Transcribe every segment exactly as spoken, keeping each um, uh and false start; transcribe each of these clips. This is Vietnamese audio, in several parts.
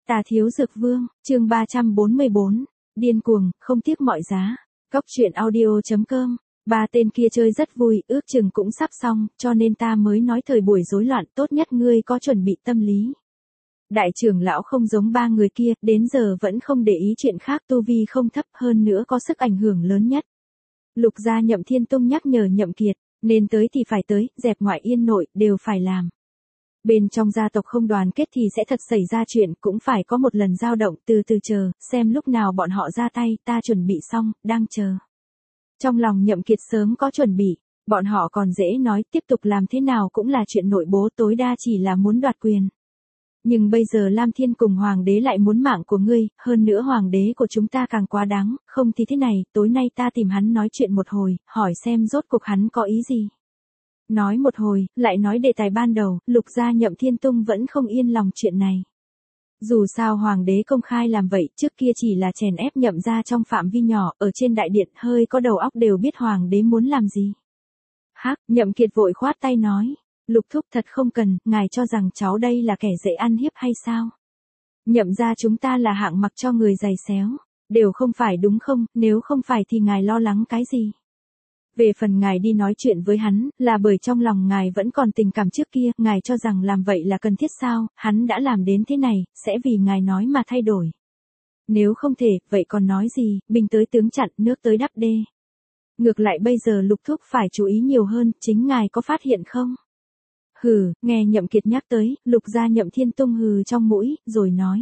Tà Thiếu Dược Vương, chương ba trăm bốn mươi bốn, điên cuồng, không tiếc mọi giá. Cốc truyện audio chấm com. Ba tên kia chơi rất vui, ước chừng cũng sắp xong, cho nên ta mới nói thời buổi rối loạn, tốt nhất ngươi có chuẩn bị tâm lý. Đại trưởng lão không giống ba người kia, đến giờ vẫn không để ý chuyện khác, tu vi không thấp, hơn nữa có sức ảnh hưởng lớn nhất. Lục gia Nhậm Thiên Tông nhắc nhở Nhậm Kiệt, nên tới thì phải tới, dẹp ngoại yên nội, đều phải làm. Bên trong gia tộc không đoàn kết thì sẽ thật xảy ra chuyện, cũng phải có một lần dao động, từ từ chờ, xem lúc nào bọn họ ra tay, ta chuẩn bị xong, đang chờ. Trong lòng Nhậm Kiệt sớm có chuẩn bị, bọn họ còn dễ nói, tiếp tục làm thế nào cũng là chuyện nội bố, tối đa chỉ là muốn đoạt quyền. Nhưng bây giờ Lam Thiên cùng Hoàng đế lại muốn mạng của ngươi, hơn nữa Hoàng đế của chúng ta càng quá đáng, không thì thế này, tối nay ta tìm hắn nói chuyện một hồi, hỏi xem rốt cuộc hắn có ý gì. Nói một hồi, lại nói đề tài ban đầu, Lục gia Nhậm Thiên Tông vẫn không yên lòng chuyện này. Dù sao Hoàng đế công khai làm vậy, trước kia chỉ là chèn ép Nhậm gia trong phạm vi nhỏ, ở trên đại điện hơi có đầu óc đều biết Hoàng đế muốn làm gì. Hắc, Nhậm Kiệt vội khoát tay nói, Lục thúc thật không cần, ngài cho rằng cháu đây là kẻ dễ ăn hiếp hay sao? Nhậm gia chúng ta là hạng mặc cho người giày xéo, đều không phải đúng không, nếu không phải thì ngài lo lắng cái gì? Về phần ngài đi nói chuyện với hắn, là bởi trong lòng ngài vẫn còn tình cảm trước kia, ngài cho rằng làm vậy là cần thiết sao, hắn đã làm đến thế này, sẽ vì ngài nói mà thay đổi. Nếu không thể, vậy còn nói gì, binh tới tướng chặn, nước tới đắp đê. Ngược lại bây giờ Lục thúc phải chú ý nhiều hơn, chính ngài có phát hiện không? Hừ, nghe Nhậm Kiệt nhắc tới, Lục gia Nhậm Thiên Tông hừ trong mũi, rồi nói.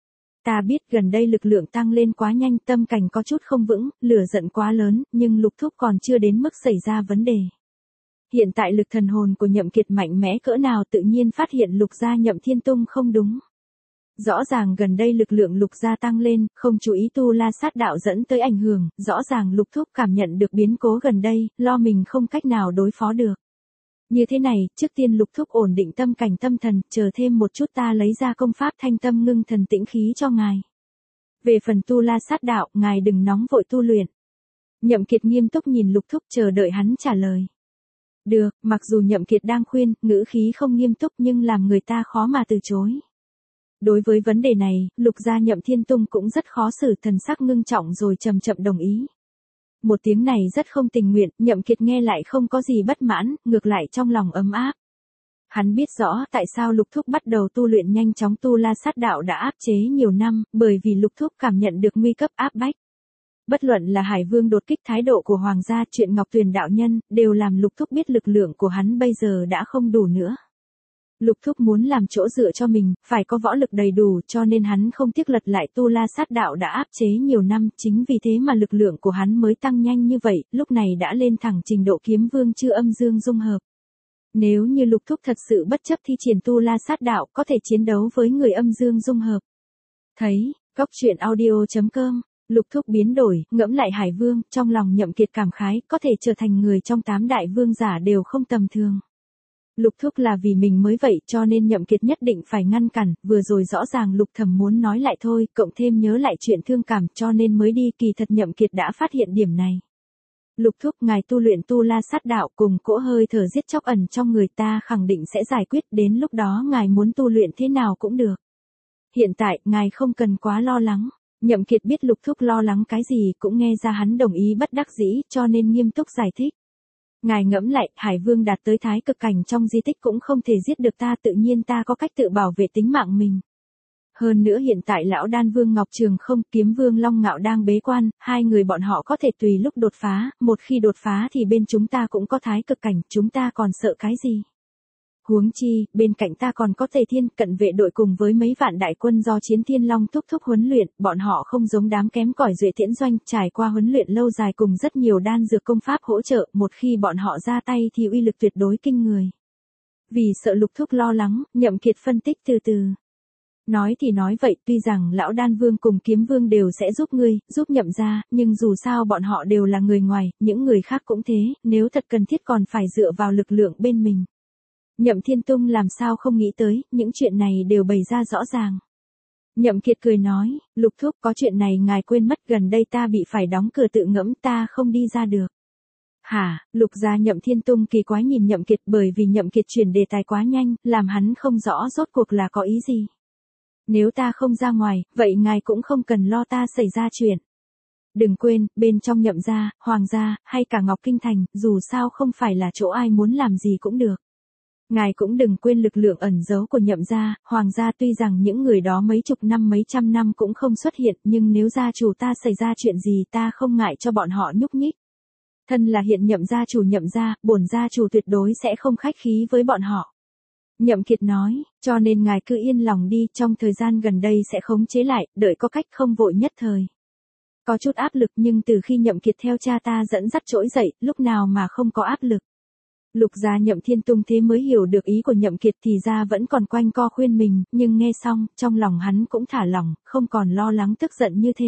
Ta biết gần đây lực lượng tăng lên quá nhanh, tâm cảnh có chút không vững, lửa giận quá lớn, nhưng Lục thúc còn chưa đến mức xảy ra vấn đề. Hiện tại lực thần hồn của Nhậm Kiệt mạnh mẽ cỡ nào, tự nhiên phát hiện Lục gia Nhậm Thiên Tông không đúng. Rõ ràng gần đây lực lượng Lục gia tăng lên, không chú ý tu la sát đạo dẫn tới ảnh hưởng, rõ ràng Lục thúc cảm nhận được biến cố gần đây, lo mình không cách nào đối phó được. Như thế này, trước tiên Lục thúc ổn định tâm cảnh tâm thần, chờ thêm một chút ta lấy ra công pháp thanh tâm ngưng thần tĩnh khí cho ngài. Về phần tu la sát đạo, ngài đừng nóng vội tu luyện. Nhậm Kiệt nghiêm túc nhìn Lục thúc chờ đợi hắn trả lời. Được, mặc dù Nhậm Kiệt đang khuyên, ngữ khí không nghiêm túc nhưng làm người ta khó mà từ chối. Đối với vấn đề này, Lục gia Nhậm Thiên Tông cũng rất khó xử, thần sắc ngưng trọng rồi chậm chậm đồng ý. Một tiếng này rất không tình nguyện, Nhậm Kiệt nghe lại không có gì bất mãn, ngược lại trong lòng ấm áp. Hắn biết rõ tại sao Lục thúc bắt đầu tu luyện nhanh chóng, tu la sát đạo đã áp chế nhiều năm, bởi vì Lục thúc cảm nhận được nguy cấp áp bách. Bất luận là Hải Vương đột kích, thái độ của Hoàng gia, chuyện Ngọc Tuyền đạo nhân, đều làm Lục thúc biết lực lượng của hắn bây giờ đã không đủ nữa. Lục thúc muốn làm chỗ dựa cho mình, phải có võ lực đầy đủ, cho nên hắn không tiếc lật lại tu la sát đạo đã áp chế nhiều năm, chính vì thế mà lực lượng của hắn mới tăng nhanh như vậy, lúc này đã lên thẳng trình độ kiếm vương chư âm dương dung hợp. Nếu như Lục thúc thật sự bất chấp thi triển tu la sát đạo, có thể chiến đấu với người âm dương dung hợp. Thấy, cốc truyện audio chấm com, Lục thúc biến đổi, ngẫm lại Hải Vương, trong lòng Nhậm Kiệt cảm khái, có thể trở thành người trong tám đại vương giả đều không tầm thường. Lục thúc là vì mình mới vậy, cho nên Nhậm Kiệt nhất định phải ngăn cản, vừa rồi rõ ràng Lục thẩm muốn nói lại thôi, cộng thêm nhớ lại chuyện thương cảm, cho nên mới đi, kỳ thật Nhậm Kiệt đã phát hiện điểm này. Lục thúc, ngài tu luyện tu la sát đạo cùng cỗ hơi thở giết chóc ẩn trong người ta khẳng định sẽ giải quyết, đến lúc đó ngài muốn tu luyện thế nào cũng được. Hiện tại, ngài không cần quá lo lắng. Nhậm Kiệt biết Lục thúc lo lắng cái gì, cũng nghe ra hắn đồng ý bất đắc dĩ, cho nên nghiêm túc giải thích. Ngài ngẫm lại, Hải Vương đạt tới thái cực cảnh trong di tích cũng không thể giết được ta, tự nhiên ta có cách tự bảo vệ tính mạng mình. Hơn nữa hiện tại lão đan vương Ngọc Trường Không, kiếm vương Long Ngạo đang bế quan, hai người bọn họ có thể tùy lúc đột phá, một khi đột phá thì bên chúng ta cũng có thái cực cảnh, chúng ta còn sợ cái gì? Huống chi, bên cạnh ta còn có Tề Thiên, cận vệ đội cùng với mấy vạn đại quân do Chiến Thiên Long thúc thúc huấn luyện, bọn họ không giống đám kém cỏi Duệ Tiễn Doanh, trải qua huấn luyện lâu dài cùng rất nhiều đan dược công pháp hỗ trợ, một khi bọn họ ra tay thì uy lực tuyệt đối kinh người. Vì sợ Lục thúc lo lắng, Nhậm Kiệt phân tích từ từ. Nói thì nói vậy, tuy rằng lão đan vương cùng kiếm vương đều sẽ giúp ngươi, giúp Nhậm gia, nhưng dù sao bọn họ đều là người ngoài, những người khác cũng thế, nếu thật cần thiết còn phải dựa vào lực lượng bên mình. Nhậm Thiên Tông làm sao không nghĩ tới, những chuyện này đều bày ra rõ ràng. Nhậm Kiệt cười nói, Lục thúc, có chuyện này ngài quên mất, gần đây ta bị phải đóng cửa tự ngẫm, ta không đi ra được. Hả? Lục gia Nhậm Thiên Tông kỳ quái nhìn Nhậm Kiệt, bởi vì Nhậm Kiệt chuyển đề tài quá nhanh, làm hắn không rõ rốt cuộc là có ý gì. Nếu ta không ra ngoài, vậy ngài cũng không cần lo ta xảy ra chuyện. Đừng quên, bên trong Nhậm gia, Hoàng gia, hay cả Ngọc Kinh Thành, dù sao không phải là chỗ ai muốn làm gì cũng được. Ngài cũng đừng quên lực lượng ẩn giấu của Nhậm gia, Hoàng gia, tuy rằng những người đó mấy chục năm mấy trăm năm cũng không xuất hiện, nhưng nếu gia chủ ta xảy ra chuyện gì ta không ngại cho bọn họ nhúc nhích. Thân là hiện Nhậm gia chủ Nhậm gia, bổn gia chủ tuyệt đối sẽ không khách khí với bọn họ. Nhậm Kiệt nói, cho nên ngài cứ yên lòng đi, trong thời gian gần đây sẽ khống chế lại, đợi có cách, không vội nhất thời. Có chút áp lực, nhưng từ khi Nhậm Kiệt theo cha ta dẫn dắt trỗi dậy, lúc nào mà không có áp lực. Lục gia Nhậm Thiên Tung thế mới hiểu được ý của Nhậm Kiệt, thì ra vẫn còn quanh co khuyên mình, nhưng nghe xong, trong lòng hắn cũng thả lỏng, không còn lo lắng tức giận như thế.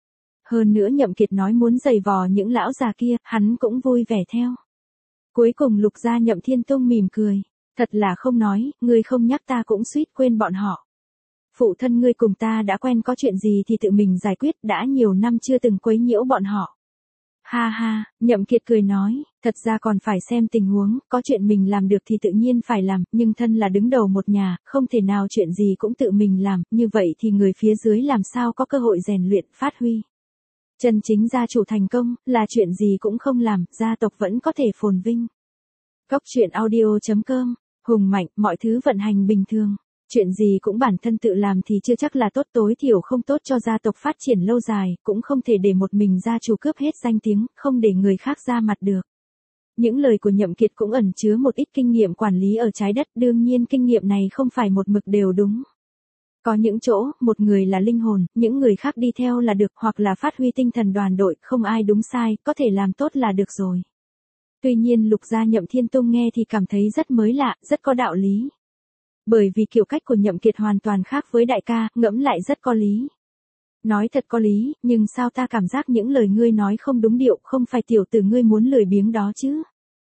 Hơn nữa Nhậm Kiệt nói muốn giày vò những lão già kia, hắn cũng vui vẻ theo. Cuối cùng Lục gia Nhậm Thiên Tung mỉm cười, thật là không nói, ngươi không nhắc ta cũng suýt quên bọn họ. Phụ thân ngươi cùng ta đã quen, có chuyện gì thì tự mình giải quyết, đã nhiều năm chưa từng quấy nhiễu bọn họ. Ha ha, Nhậm Kiệt cười nói, thật ra còn phải xem tình huống, có chuyện mình làm được thì tự nhiên phải làm, nhưng thân là đứng đầu một nhà, không thể nào chuyện gì cũng tự mình làm, như vậy thì người phía dưới làm sao có cơ hội rèn luyện, phát huy. Chân chính gia chủ thành công, là chuyện gì cũng không làm, gia tộc vẫn có thể phồn vinh. Cốc truyện audio chấm com, hùng mạnh, mọi thứ vận hành bình thường. Chuyện gì cũng bản thân tự làm thì chưa chắc là tốt, tối thiểu không tốt cho gia tộc phát triển lâu dài, cũng không thể để một mình gia chủ cướp hết danh tiếng, không để người khác ra mặt được. Những lời của Nhậm Kiệt cũng ẩn chứa một ít kinh nghiệm quản lý ở trái đất, đương nhiên kinh nghiệm này không phải một mực đều đúng. Có những chỗ, một người là linh hồn, những người khác đi theo là được, hoặc là phát huy tinh thần đoàn đội, không ai đúng sai, có thể làm tốt là được rồi. Tuy nhiên Lục gia Nhậm Thiên Tung nghe thì cảm thấy rất mới lạ, rất có đạo lý. Bởi vì kiểu cách của Nhậm Kiệt hoàn toàn khác với đại ca, ngẫm lại rất có lý. Nói thật có lý, nhưng sao ta cảm giác những lời ngươi nói không đúng điệu, không phải tiểu tử ngươi muốn lười biếng đó chứ.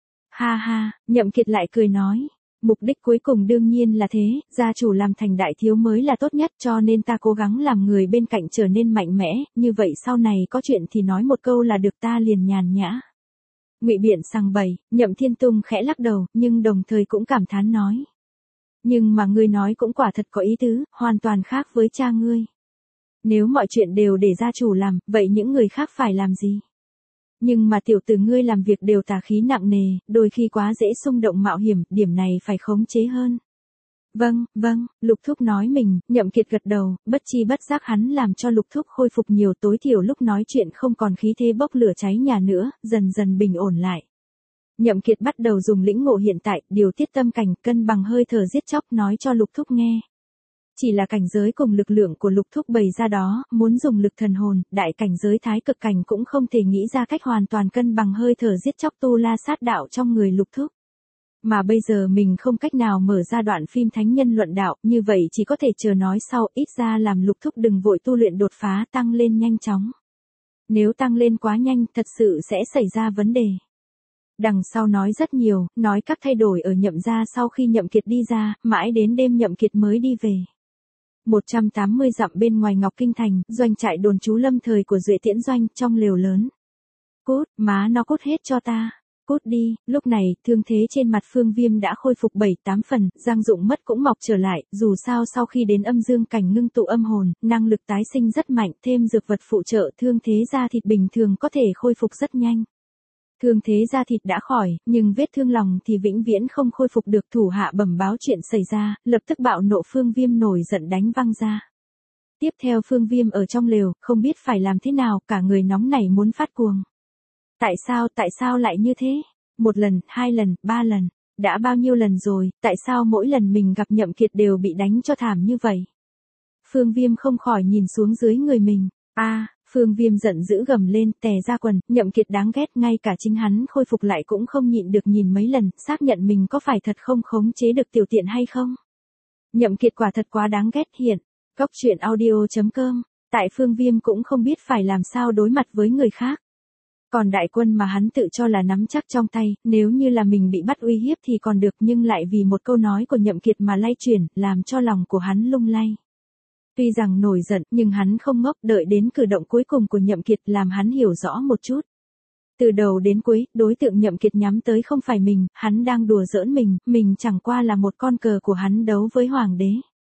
Ha ha, Nhậm Kiệt lại cười nói, mục đích cuối cùng đương nhiên là thế, gia chủ làm thành đại thiếu mới là tốt nhất, cho nên ta cố gắng làm người bên cạnh trở nên mạnh mẽ, như vậy sau này có chuyện thì nói một câu là được, ta liền nhàn nhã. Ngụy biện sằng bậy, Nhậm Thiên Tung khẽ lắc đầu, nhưng đồng thời cũng cảm thán nói. Nhưng mà ngươi nói cũng quả thật có ý tứ, hoàn toàn khác với cha ngươi. Nếu mọi chuyện đều để gia chủ làm, vậy những người khác phải làm gì? Nhưng mà tiểu tử ngươi làm việc đều tà khí nặng nề, đôi khi quá dễ xung động mạo hiểm, điểm này phải khống chế hơn. Vâng, vâng, Lục Thúc nói mình, Nhậm Kiệt gật đầu, bất chi bất giác hắn làm cho Lục Thúc khôi phục nhiều, tối thiểu lúc nói chuyện không còn khí thế bốc lửa cháy nhà nữa, dần dần bình ổn lại. Nhậm Kiệt bắt đầu dùng lĩnh ngộ hiện tại, điều tiết tâm cảnh, cân bằng hơi thở giết chóc, nói cho Lục Thúc nghe. Chỉ là cảnh giới cùng lực lượng của Lục Thúc bày ra đó, muốn dùng lực thần hồn, đại cảnh giới thái cực cảnh cũng không thể nghĩ ra cách hoàn toàn cân bằng hơi thở giết chóc tu la sát đạo trong người Lục Thúc. Mà bây giờ mình không cách nào mở ra đoạn phim thánh nhân luận đạo, như vậy chỉ có thể chờ nói sau, ít ra làm Lục Thúc đừng vội tu luyện đột phá, tăng lên nhanh chóng. Nếu tăng lên quá nhanh, thật sự sẽ xảy ra vấn đề. Đằng sau nói rất nhiều, nói các thay đổi ở Nhậm gia sau khi Nhậm Kiệt đi ra, mãi đến đêm Nhậm Kiệt mới đi về. một trăm tám mươi dặm bên ngoài Ngọc Kinh Thành, doanh trại đồn trú lâm thời của Duệ Tiễn doanh, trong lều lớn. Cút, má nó cút hết cho ta. Cút đi, lúc này, thương thế trên mặt Phương Viêm đã khôi phục bảy tám phần, Giang Dụng Mất cũng mọc trở lại, dù sao sau khi đến âm dương cảnh ngưng tụ âm hồn, năng lực tái sinh rất mạnh, thêm dược vật phụ trợ, thương thế da thịt bình thường có thể khôi phục rất nhanh. Thương thế da thịt đã khỏi, nhưng vết thương lòng thì vĩnh viễn không khôi phục được. Thủ hạ bẩm báo chuyện xảy ra, lập tức bạo nộ, Phương Viêm nổi giận đánh văng ra. Tiếp theo Phương Viêm ở trong lều, không biết phải làm thế nào, cả người nóng nảy muốn phát cuồng. Tại sao, tại sao lại như thế? Một lần, hai lần, ba lần, đã bao nhiêu lần rồi, tại sao mỗi lần mình gặp Nhậm Kiệt đều bị đánh cho thảm như vậy? Phương Viêm không khỏi nhìn xuống dưới người mình. A, à, Phương Viêm giận dữ gầm lên, tè ra quần, Nhậm Kiệt đáng ghét, ngay cả chính hắn khôi phục lại cũng không nhịn được nhìn mấy lần, xác nhận mình có phải thật không khống chế được tiểu tiện hay không. Nhậm Kiệt quả thật quá đáng ghét. Hiện, cốc truyện audio chấm com, tại Phương Viêm cũng không biết phải làm sao đối mặt với người khác. Còn đại quân mà hắn tự cho là nắm chắc trong tay, nếu như là mình bị bắt uy hiếp thì còn được, nhưng lại vì một câu nói của Nhậm Kiệt mà lay chuyển, làm cho lòng của hắn lung lay. Tuy rằng nổi giận, nhưng hắn không ngốc, đợi đến cử động cuối cùng của Nhậm Kiệt làm hắn hiểu rõ một chút. Từ đầu đến cuối, đối tượng Nhậm Kiệt nhắm tới không phải mình, hắn đang đùa giỡn mình, mình chẳng qua là một con cờ của hắn đấu với hoàng đế.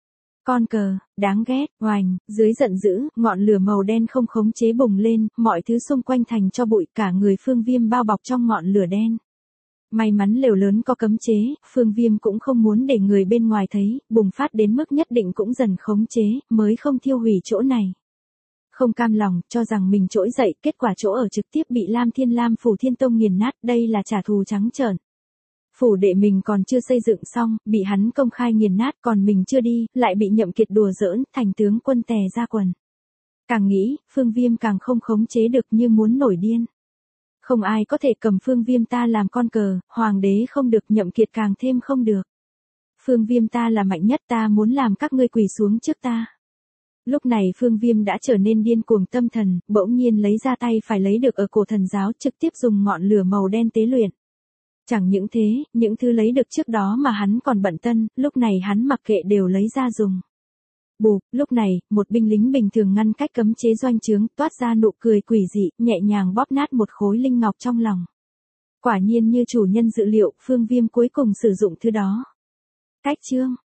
Con cờ, đáng ghét, oành, dưới giận dữ, ngọn lửa màu đen không khống chế bùng lên, mọi thứ xung quanh thành cho bụi, cả người Phương Viêm bao bọc trong ngọn lửa đen. May mắn lều lớn có cấm chế, Phương Viêm cũng không muốn để người bên ngoài thấy, bùng phát đến mức nhất định cũng dần khống chế, mới không thiêu hủy chỗ này. Không cam lòng, cho rằng mình trỗi dậy, kết quả chỗ ở trực tiếp bị Lam Thiên Lam Phủ Thiên Tông nghiền nát, đây là trả thù trắng trợn. Phủ đệ mình còn chưa xây dựng xong, bị hắn công khai nghiền nát, còn mình chưa đi, lại bị Nhậm Kiệt đùa giỡn, thành tướng quân tè ra quần. Càng nghĩ, Phương Viêm càng không khống chế được như muốn nổi điên. Không ai có thể cầm Phương Viêm ta làm con cờ, hoàng đế không được, Nhậm Kiệt càng thêm không được. Phương Viêm ta là mạnh nhất, ta muốn làm các ngươi quỳ xuống trước ta. Lúc này Phương Viêm đã trở nên điên cuồng tâm thần, bỗng nhiên lấy ra tay phải lấy được ở cổ thần giáo, trực tiếp dùng ngọn lửa màu đen tế luyện. Chẳng những thế, những thứ lấy được trước đó mà hắn còn bận tân, lúc này hắn mặc kệ đều lấy ra dùng. Bụp, lúc này, một binh lính bình thường ngăn cách cấm chế doanh trướng, toát ra nụ cười quỷ dị, nhẹ nhàng bóp nát một khối linh ngọc trong lòng. Quả nhiên như chủ nhân dự liệu, Phương Viêm cuối cùng sử dụng thứ đó. Cách chương